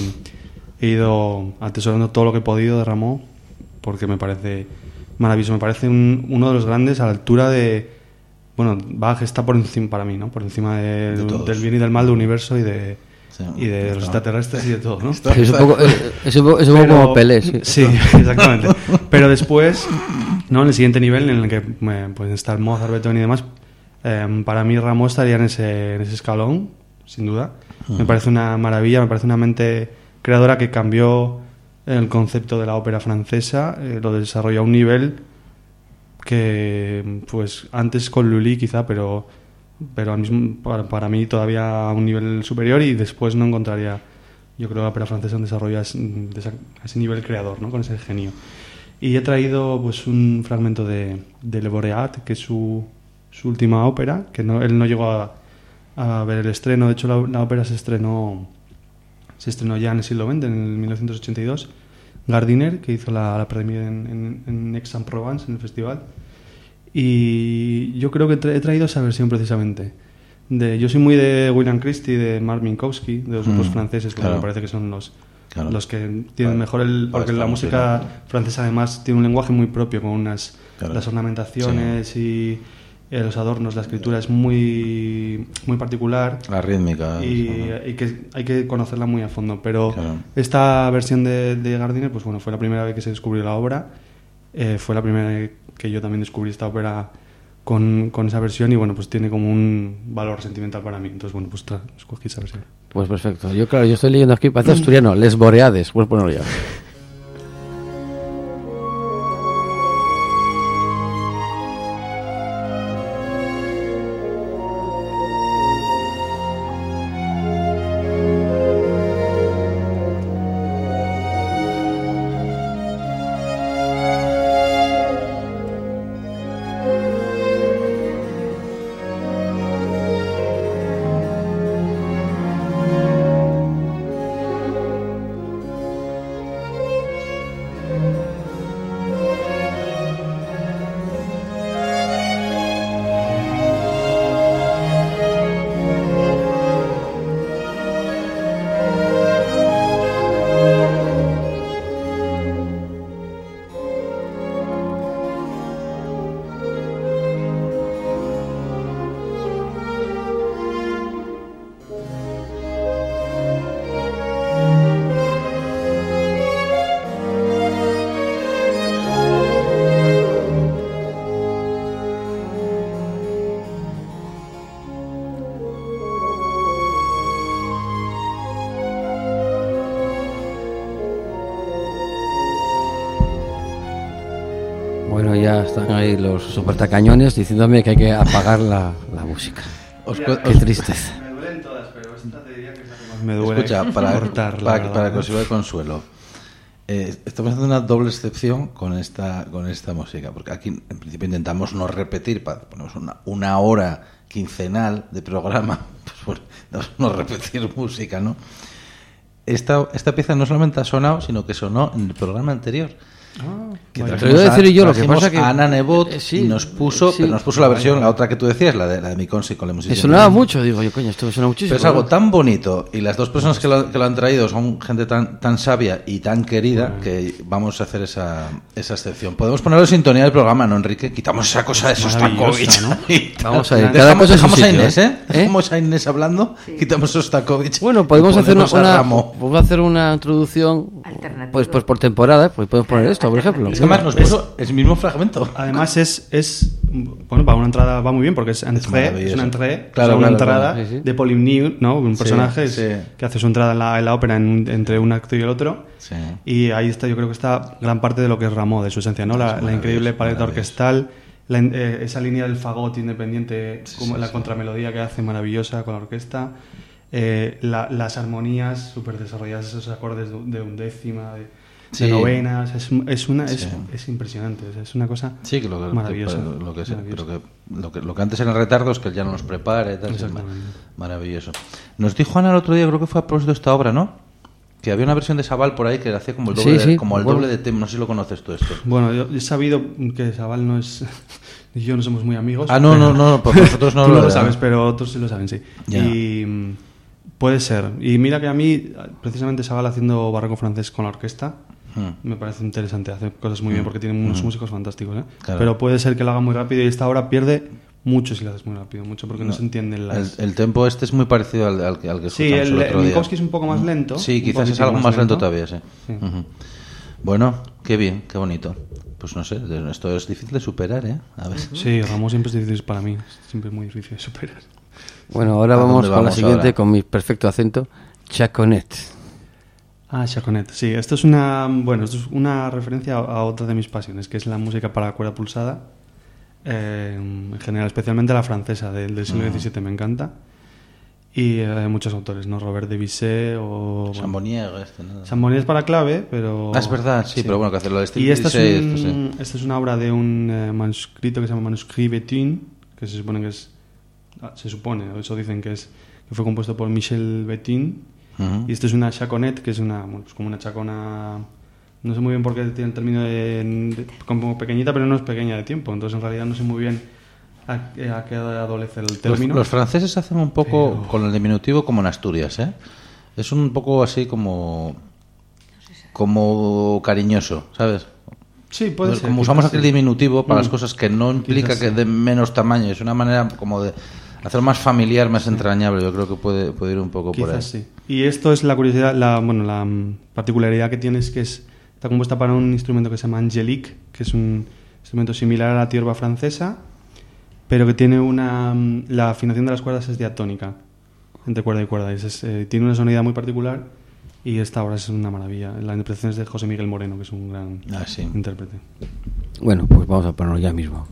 ido atesorando todo lo que he podido de Rameau, porque me parece maravilloso. Me parece uno de los grandes a la altura de... Bueno, Bach está por encima para mí, ¿no? Por encima del bien y del mal del universo y de los extraterrestres y de todo, ¿no? Es un poco como Pelé, sí. Sí, exactamente. Pero después, ¿no? En el siguiente nivel, en el que pueden estar Mozart, Beethoven y demás, para mí Rameau estaría en ese escalón, sin duda. Me parece una maravilla, me parece una mente creadora que cambió el concepto de la ópera francesa, lo desarrolló a un nivel que, pues, antes con Lully quizá, pero al mismo, para mí todavía a un nivel superior, y después no encontraría, yo creo, la ópera francesa un desarrollo a ese nivel creador, ¿no? Con ese genio. Y he traído pues un fragmento de Le Boreat, que es su última ópera, que él no llegó a ver el estreno. De hecho, la ópera se estrenó ya en el siglo XX, en el 1982. Gardiner, que hizo la premiere en Aix-en-Provence, en el festival. Y yo creo que he traído esa versión precisamente. Yo soy muy de William Christie, de Mark Minkowski, de los grupos franceses, que me parece que son los que tienen mejor porque la música francesa además tiene un lenguaje muy propio, con las ornamentaciones y los adornos, la escritura es muy muy particular, la rítmica, y que hay que conocerla muy a fondo. Pero esta versión de Gardiner, pues bueno, fue la primera vez que se descubrió la obra, fue la primera vez que yo también descubrí esta ópera con esa versión, y bueno, pues tiene como un valor sentimental para mí. Entonces, bueno, pues escogí esa versión. Pues perfecto. Yo estoy leyendo aquí, parece asturiano, Les Boreades, pues ponerlo ya. Están ahí los supertacañones diciéndome que hay que apagar la música. Qué tristeza. Me duelen todas, pero esta te diría que es la que más me duele. Escucha, para cortar, que os sirva de consuelo. Estamos haciendo una doble excepción con esta música, porque aquí en principio intentamos no repetir, ponemos una hora quincenal de programa, pues no repetir música, ¿no? Esta pieza no solamente ha sonado, sino que sonó en el programa anterior. Que te lo iba a decir yo, lo que pasa que Ana Nebot sí, nos puso la versión, la otra que tú decías, la de mi Consi con la música. Me sonaba mucho, digo yo, coño, esto me suena muchísimo. Pero es algo tan bonito y las dos personas que lo han traído son gente tan sabia y tan querida que vamos a hacer esa excepción. Podemos ponerlo en sintonía del programa, ¿no, Enrique? Quitamos esa cosa de Sostakovich, ¿no? Vamos a ver, cada cosa dejamos a sitio, Inés, dejamos a Inés hablando, quitamos Sostakovich. Bueno, podemos hacer una introducción pues por temporada, pues podemos poner esto, por ejemplo. Es que además nos puso el mismo fragmento. Además bueno, para una entrada va muy bien porque es una entrée, claro, una entrada sí. de Polymniu, ¿no? Un personaje que hace su entrada en la ópera entre un acto y el otro. Sí. Y ahí está, yo creo que está gran parte de lo que es Rameau, de su esencia, ¿no? La increíble paleta orquestal, esa línea del fagot independiente, como la contramelodía que hace maravillosa con la orquesta, las armonías súper desarrolladas, esos acordes de undécima, de novenas, es impresionante, es una cosa maravillosa. Lo que antes eran retardos, que él ya no los prepara y tal, es maravilloso. Nos dijo Ana el otro día, creo que fue a propósito de esta obra, ¿no? Que había una versión de Sabal por ahí que le hacía como el doble, de tema. No sé si lo conoces tú esto. Bueno, yo he sabido que Sabal no es... y yo no somos muy amigos. No, por nosotros no tú lo sabes, pero otros sí lo saben, sí. Ya. Y puede ser. Y mira que a mí, precisamente Sabal haciendo barroco francés con la orquesta, me parece interesante, hace cosas muy bien porque tiene unos músicos fantásticos, ¿eh? Claro. Pero puede ser que lo haga muy rápido y esta obra pierde mucho si lo haces muy rápido, mucho porque no se entienden las... El tempo este es muy parecido al que escuchamos el otro día. Minkowski es un poco más lento. Sí, quizás es algo más lento todavía, sí. Bueno, qué bien, qué bonito. Pues no sé, esto es difícil de superar, ¿eh? A ver. Sí, Rameau siempre es difícil para mí, siempre es muy difícil de superar. Bueno, ahora vamos con la siguiente, ahora? Con mi perfecto acento, Chaconet. Chaconet, sí, esto es una referencia a otra de mis pasiones, que es la música para cuerda pulsada, en general, especialmente la francesa del siglo XVII, me encanta, y muchos autores, ¿no? Robert Debussy o... Chambonnier, Chambonnier es para clave, pero... es verdad, sí, pero bueno, que hacerlo de y esta es una obra de un manuscrito que se llama Manuscrit Béthune, que se supone que es... se supone, o eso dicen que fue compuesto por Michel Béthune. Y esto es una chaconette, que es como una chacona, no sé muy bien por qué tiene el término de como pequeñita, pero no es pequeña de tiempo, entonces en realidad no sé muy bien a qué adolece el término. Los franceses hacen un poco con el diminutivo como en Asturias, ¿eh? Es un poco así como cariñoso, ¿sabes? Sí, puede ser. Como usamos aquel diminutivo para las cosas que no implica que den menos tamaño, es una manera como de hacerlo más familiar, más entrañable. Yo creo que puede ir un poco por ahí. Sí. Y esto es la curiosidad, la particularidad que tiene es que está compuesta para un instrumento que se llama Angélique, que es un instrumento similar a la tiorba francesa, pero que tiene la afinación de las cuerdas es diatónica, entre cuerda y cuerda. Tiene una sonoridad muy particular y esta obra es una maravilla. La interpretación es de José Miguel Moreno, que es un gran intérprete. Bueno, pues vamos a ponerlo ya mismo.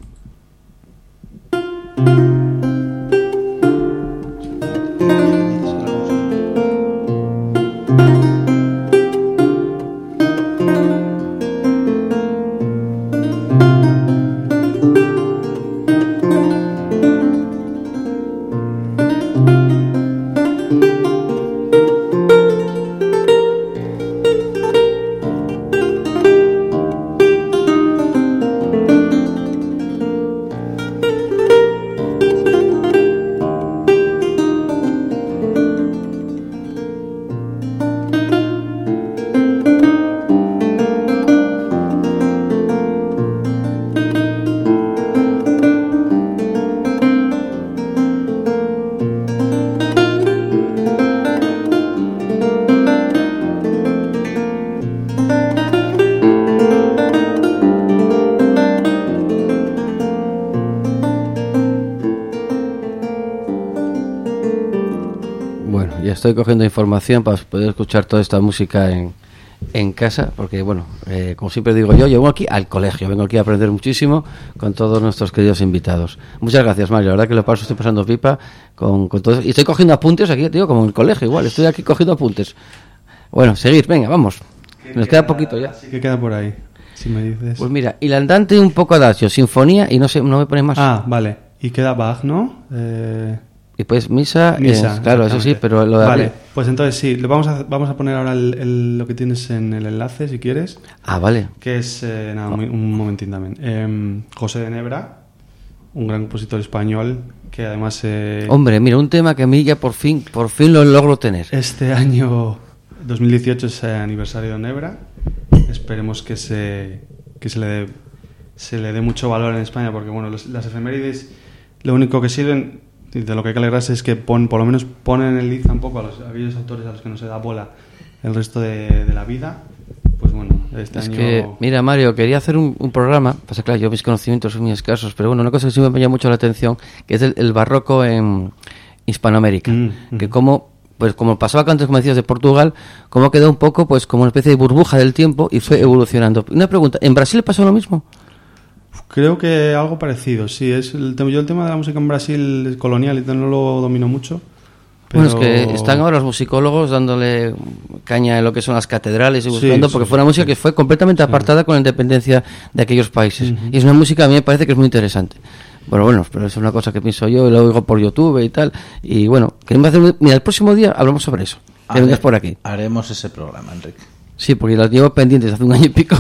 Estoy cogiendo información para poder escuchar toda esta música en en casa, porque bueno, como siempre digo yo vengo aquí al colegio, vengo aquí a aprender muchísimo con todos nuestros queridos invitados. Muchas gracias, Mario, la verdad que lo paso, estoy pasando pipa con todo, y estoy cogiendo apuntes aquí, tío, como en el colegio igual, estoy aquí cogiendo apuntes. Bueno, seguir, venga, vamos, nos queda poquito ya. Sí, que queda por ahí, si me dices. Pues mira, y el andante un poco adagio, sinfonía, y no me pones más. Ah, vale, y queda Bach, ¿no? Y pues misa, claro, eso sí, pero lo de vale, abrir. pues entonces sí, vamos a poner ahora lo que tienes en el enlace, si quieres. Ah, vale. Que es, un momentín también. José de Nebra, un gran compositor español que además... Hombre, mira, un tema que a mí ya por fin lo logro tener. Este año 2018 es aniversario de Nebra. Esperemos que se le dé mucho valor en España, porque bueno, las efemérides lo único que sirven... De lo que hay que alegrarse es que por lo menos ponen en liza un poco a aquellos autores a los que no se da bola el resto de la vida. Pues bueno, este año... Que, mira, Mario, quería hacer un programa, pasa claro, yo mis conocimientos son muy escasos, pero bueno, una cosa que sí me llama mucho la atención, que es el barroco en Hispanoamérica, que como pasaba antes, como decías, de Portugal, como quedó un poco pues como una especie de burbuja del tiempo y fue evolucionando. Una pregunta, ¿en Brasil pasó lo mismo? Creo que algo parecido, sí. Yo el tema de la música en Brasil colonial y tal no lo domino mucho. Pero... Bueno, es que están ahora los musicólogos dándole caña en lo que son las catedrales y buscando, porque fue una música que fue completamente apartada con la independencia de aquellos países. Y es una música, a mí me parece que es muy interesante. Bueno, pero es una cosa que pienso yo y lo oigo por YouTube y tal. Y bueno, queremos hacer... Mira, el próximo día hablamos sobre eso. Que vengas por aquí. Haremos ese programa, Enrique. Sí, porque las llevo pendientes hace un año y pico.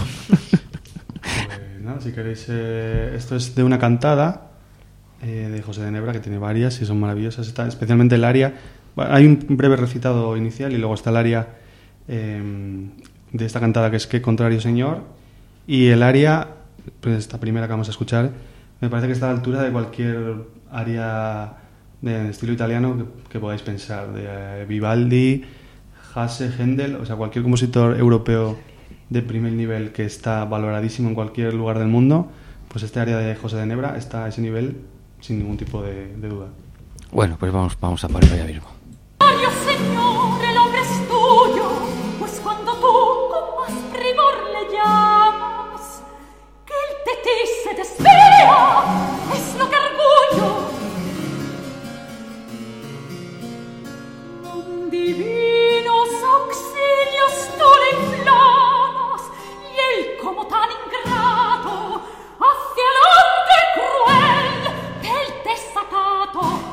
Si queréis, esto es de una cantada de José de Nebra, que tiene varias y son maravillosas. Está especialmente el aria. Hay un breve recitado inicial y luego está el aria de esta cantada, que es Qué contrario señor. Y el aria, pues esta primera que vamos a escuchar, me parece que está a la altura de cualquier aria de estilo italiano que podáis pensar, de Vivaldi, Hasse, Händel, o sea, cualquier compositor europeo de primer nivel que está valoradísimo en cualquier lugar del mundo, pues este área de José de Nebra está a ese nivel sin ningún tipo de duda. Bueno, pues vamos a ponerlo ya mismo. Dios, Señor, el hombre es tuyo, pues cuando tú con más primor le llamas, que él de ti se desvea, es lo que orgullo. Con divinos auxilios tú le inflamas, y él como tan ingrato hacia el hombre cruel del desacato.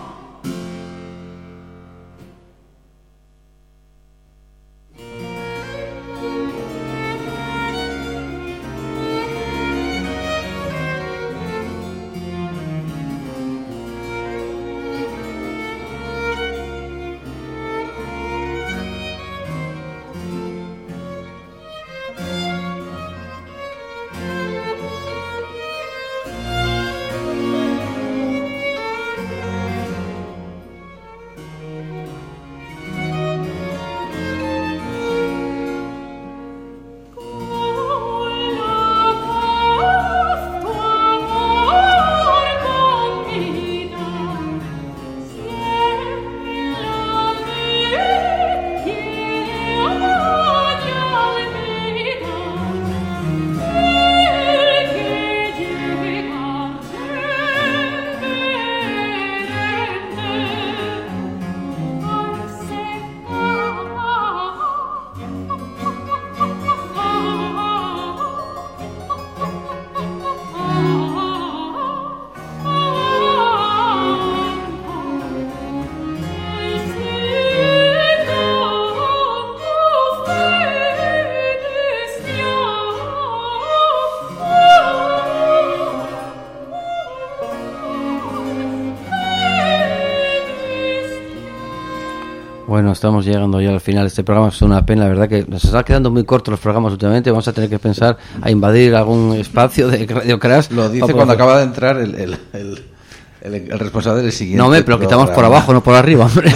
Bueno, estamos llegando ya al final de este programa. Es una pena, la verdad, que nos están quedando muy cortos los programas últimamente. Vamos a tener que pensar a invadir algún espacio de Radio Crash. Lo dice cuando acaba de entrar el responsable del siguiente. No, pero lo quitamos por abajo, no por arriba, hombre.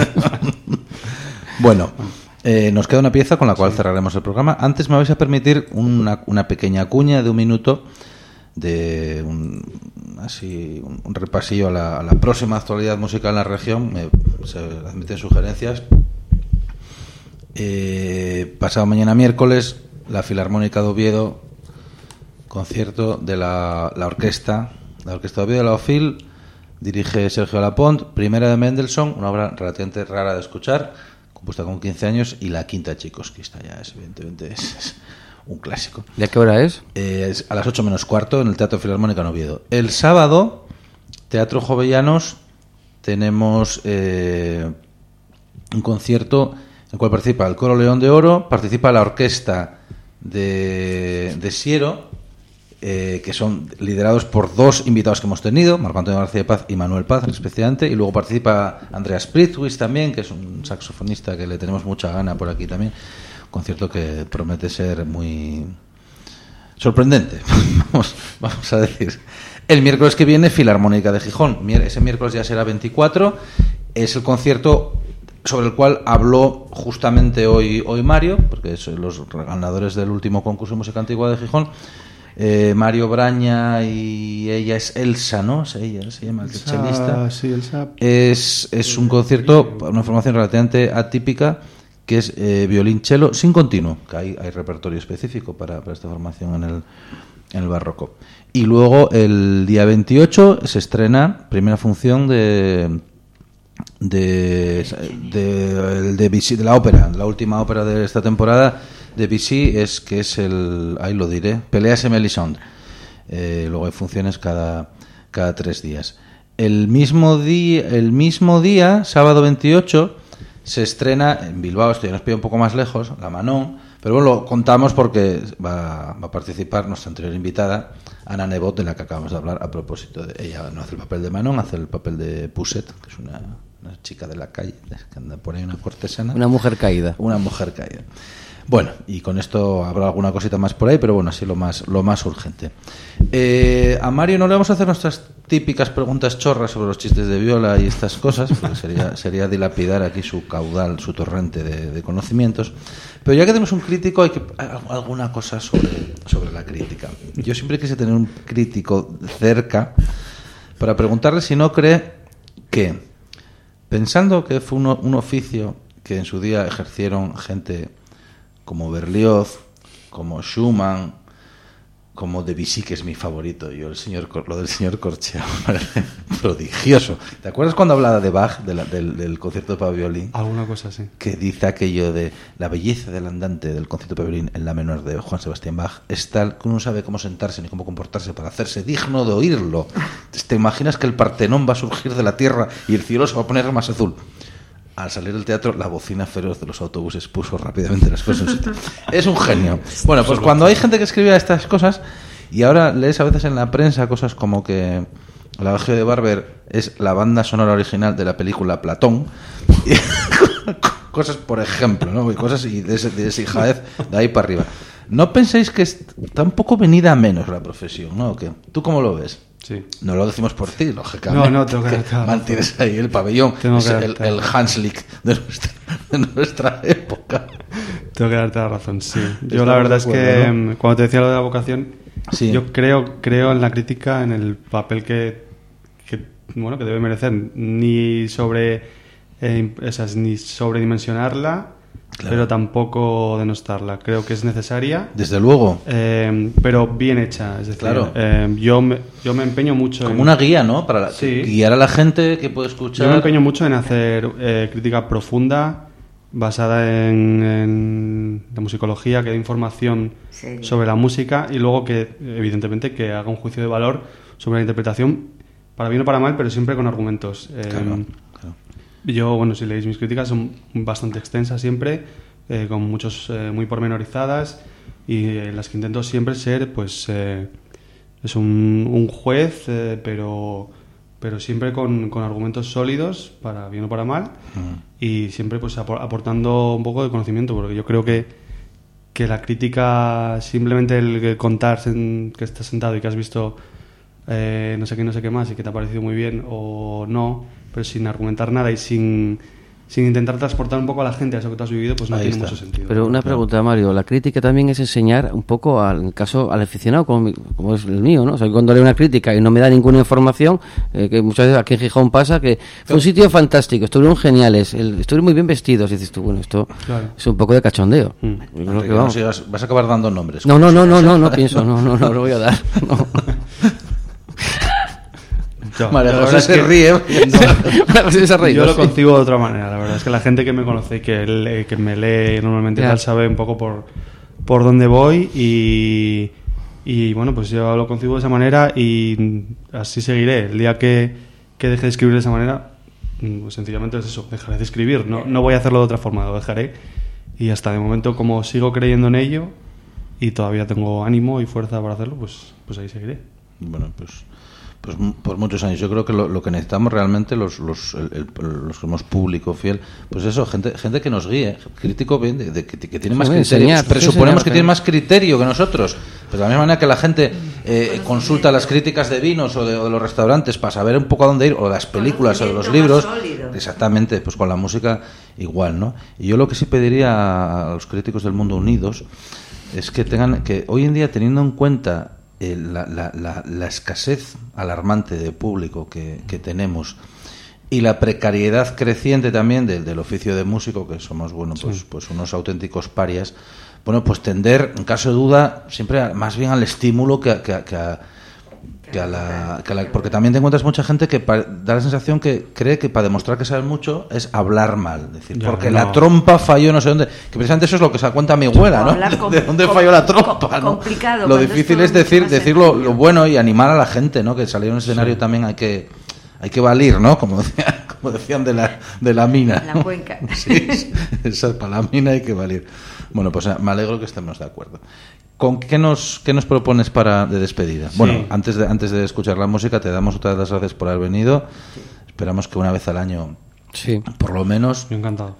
Bueno, nos queda una pieza con la cual cerraremos el programa. Antes me vais a permitir una pequeña cuña de un minuto de un repasillo a la próxima actualidad musical en la región. Se admiten sugerencias. Pasado mañana miércoles la Filarmónica de Oviedo, concierto de la orquesta de Oviedo de la OFIL, dirige Sergio Lapont, primera de Mendelssohn, una obra relativamente rara de escuchar, compuesta con 15 años, y la quinta de Tchaikovsky, esta ya es, evidentemente es un clásico. ¿Y a qué hora es? Es a las 8 menos cuarto en el Teatro Filarmónica en Oviedo. El sábado, Teatro Jovellanos, tenemos un concierto en el cual participa el Coro León de Oro, participa la orquesta de Siero, que son liderados por dos invitados que hemos tenido, Marco Antonio García Paz y Manuel Paz respectivamente, y luego participa Andreas Pritzwitz también, que es un saxofonista que le tenemos mucha gana por aquí también. Un concierto que promete ser muy sorprendente, vamos a decir. El miércoles que viene, Filarmónica de Gijón. Ese miércoles ya será 24. Es el concierto sobre el cual habló justamente hoy Mario, porque son los ganadores del último concurso de música antigua de Gijón. Mario Braña y ella es Elsa, ¿no? Ella se llama el chelista. Sí, Elsa. Es un concierto, una formación relativamente atípica, que es violín-cello sin continuo, que hay repertorio específico para esta formación en el barroco. Y luego el día 28 se estrena primera función de la ópera, la última ópera de esta temporada de Vichy, ahí lo diré, Peleas en Mélisande. Luego hay funciones cada 3 días. El mismo día, sábado 28, se estrena en Bilbao, esto ya nos pide un poco más lejos, la Manon, pero bueno, lo contamos porque va a participar nuestra anterior invitada, Ana Nebot, de la que acabamos de hablar a propósito de ella. No hace el papel de Manon, hace el papel de Pousset, que es una chica de la calle, que anda por ahí, una cortesana. Una mujer caída. Una mujer caída. Bueno, y con esto habrá alguna cosita más por ahí, pero bueno, así lo más urgente. A Mario no le vamos a hacer nuestras típicas preguntas chorras sobre los chistes de viola y estas cosas, porque sería dilapidar aquí su caudal, su torrente de conocimientos. Pero ya que tenemos un crítico, hay que alguna cosa sobre la crítica. Yo siempre quise tener un crítico cerca para preguntarle si no cree que, pensando que fue un oficio que en su día ejercieron gente como Berlioz, como Schumann, como Debussy, que es mi favorito. Lo del señor Corchea me parece prodigioso. ¿Te acuerdas cuando hablaba de Bach, del concierto para violín? Alguna cosa así. Que dice aquello de la belleza del andante del concierto para violín en la menor de Juan Sebastián Bach es tal que uno no sabe cómo sentarse ni cómo comportarse para hacerse digno de oírlo. ¿Te imaginas que el Partenón va a surgir de la tierra y el cielo se va a poner más azul? Al salir del teatro, la bocina feroz de los autobuses puso rápidamente las cosas en su sitio. Es un genio. Bueno, pues cuando hay gente que escribía estas cosas, y ahora lees a veces en la prensa cosas como que el Adagio de Barber es la banda sonora original de la película Platón, y cosas, por ejemplo, ¿no? Y cosas y de ese hijaez de ahí para arriba. ¿No pensáis que está un poco venida a menos la profesión, no? ¿Qué? ¿Tú cómo lo ves? Sí. No lo decimos por ti, lógicamente. No, tengo que mantienes ahí el pabellón. Es el Hanslick de nuestra época. Tengo que darte la razón, sí. Yo la verdad es que, ¿no? Cuando te decía lo de la vocación, sí. Yo creo en la crítica, en el papel que debe merecer, ni sobredimensionarla, claro, pero tampoco denostarla. Creo que es necesaria. Desde luego. Pero bien hecha. Es decir, claro. Yo me empeño mucho como una guía, ¿no? Para guiar a la gente que puede escuchar. Yo me empeño mucho en hacer crítica profunda, basada en la musicología, que dé información sobre la música, y luego que, evidentemente, que haga un juicio de valor sobre la interpretación, para bien o para mal, pero siempre con argumentos. Claro. Yo, bueno, si leéis mis críticas, son bastante extensas siempre, con muchos muy pormenorizadas, y en las que intento siempre ser, pues, es un juez, pero siempre con argumentos sólidos, para bien o para mal, y siempre pues aportando un poco de conocimiento, porque yo creo que la crítica, simplemente el contar que estás sentado y que has visto no sé qué más y que te ha parecido muy bien o no, pero sin argumentar nada y sin sin intentar transportar un poco a la gente a eso que tú has vivido, pues no Ahí tiene está. mucho sentido. Pero una pregunta, Mario. La crítica también es enseñar un poco, en el caso, al aficionado, como es el mío, ¿no? O sea, cuando leo una crítica y no me da ninguna información, que muchas veces aquí en Gijón pasa, que fue un sitio fantástico, estuvieron geniales, estuvieron muy bien vestidos, y dices tú, bueno, esto Claro. es un poco de cachondeo. Yo creo Enrique, que no vamos. sigas, vas a acabar dando nombres. No pienso, no lo voy a dar. No. María la José verdad se es que- ríe. Yo lo concibo de otra manera, la verdad es que la gente que me conoce y que me lee normalmente Ya. tal sabe un poco por dónde voy y bueno, pues yo lo concibo de esa manera y así seguiré. El día que deje de escribir de esa manera, pues sencillamente es eso, dejaré de escribir, no voy a hacerlo de otra forma, lo dejaré y hasta de momento como sigo creyendo en ello y todavía tengo ánimo y fuerza para hacerlo, pues ahí seguiré. Bueno, pues por muchos años. Yo creo que lo que necesitamos realmente los que somos público fiel, pues eso, gente que nos guíe, crítico bien, que tiene más Hombre, criterio. enseñar, Presuponemos enseñar, que tiene más criterio que nosotros. Pues de la misma manera que la gente consulta las críticas de vinos o de los restaurantes para saber un poco a dónde ir, o de las películas o de los libros. Exactamente, pues con la música igual, ¿no? Y yo lo que sí pediría a los críticos del mundo unidos es que hoy en día, teniendo en cuenta la escasez alarmante de público que tenemos y la precariedad creciente también del oficio de músico, que somos pues unos auténticos parias, bueno, pues tender, en caso de duda, siempre más bien al estímulo que a la porque también te encuentras mucha gente que da la sensación que cree que para demostrar que sabe mucho es hablar mal, es decir, Ya, porque no. la trompa falló no sé dónde, que precisamente eso es lo que se cuenta mi abuela, ¿no? Hablar ¿De dónde falló la trompa? ¿no? complicado, Lo cuando difícil esto es es mucho más decir lo sencillo. bueno y animar a la gente, ¿no? Que salir a un escenario también hay que valir, ¿no? Como decían de la mina. La ¿no? cuenca. Sí, esa, para la mina hay que valir. Bueno, pues me alegro que estemos de acuerdo. ¿Con qué nos propones de despedida? Sí. Bueno, antes de escuchar la música, te damos otra vez las gracias por haber venido. Esperamos que una vez al año, Sí. por lo menos, Yo encantado.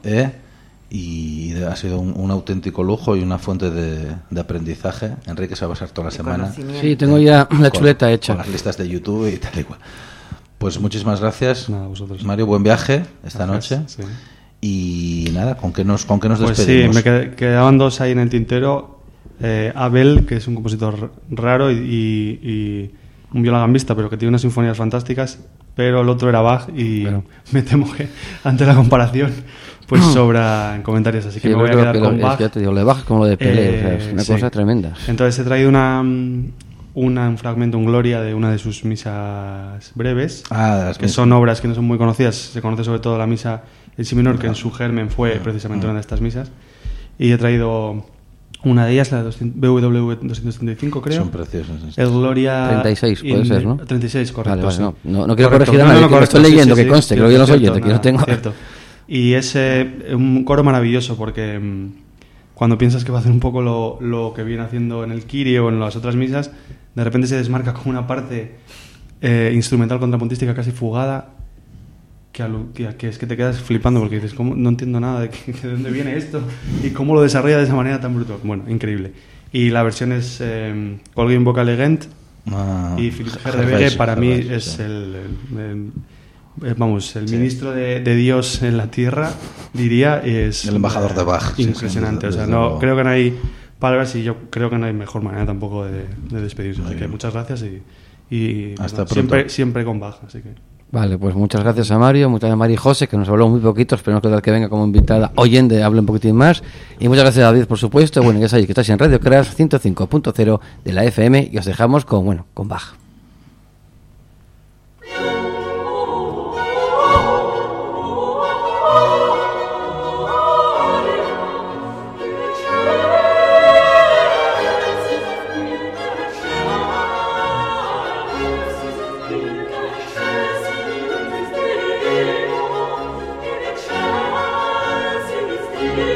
y ha sido un auténtico lujo y una fuente de aprendizaje. Enrique se va a pasar toda la De semana conocimiento. Sí, tengo ya la chuleta hecha. con las listas de YouTube y tal y cual. Pues muchísimas gracias, Nada, vosotros. Mario. Buen viaje esta Gracias, noche. sí. Y nada, ¿con qué nos Pues sí, despedimos? me quedaban dos ahí en el tintero. Abel, que es un compositor raro y un violagambista, pero que tiene unas sinfonías fantásticas, pero el otro era Bach y Claro. me temo que ante la comparación pues sobra en comentarios, así que Sí, me voy a creo quedar que con Bach. ya te digo, lo de Bach como lo de Pelé, o sea, es una Sí. cosa tremenda. Entonces he traído un fragmento, un gloria de una de sus misas breves, Las que son obras que no son muy conocidas. Se conoce sobre todo la misa en si menor, que en su germen fue precisamente una de estas misas. Y he traído una de ellas, la BWV 235, creo. Son preciosas. Sí. El Gloria 36 puede in- ser, ¿no? 36, correcto. Vale, sí. no quiero Correcto. corregir a nadie, que lo correcto, estoy sí, leyendo, sí, que sí. conste, que lo Cierto, oyen los cierto, oyentes, que yo no tengo... cierto. Y es un coro maravilloso porque cuando piensas que va a hacer un poco lo que viene haciendo en el Kyrie o en las otras misas, de repente se desmarca con una parte instrumental contrapuntística casi fugada que es que te quedas flipando porque dices, ¿cómo? No entiendo nada de dónde viene esto y cómo lo desarrolla de esa manera tan brutal. Bueno, increíble. Y la versión es Colgin Vocal Legend y Philippe Gerdebegue para mí es el ministro de Dios en la tierra, diría, es El embajador de Bach. impresionante. Sí, O sea, desde no luego. creo que no hay palabras y yo creo que no hay mejor manera tampoco de despedirse. Así que muchas gracias y Hasta pronto. siempre con Bach. Así que Vale, pues muchas gracias a Mario, muchas gracias a Mari José, que nos habló muy poquito, esperemos que venga como invitada oyente, hable un poquitín más. Y muchas gracias a David, por supuesto. Bueno, ya sabéis que estáis en Radio Crash 105.0 de la FM y os dejamos con Bach. Thank you.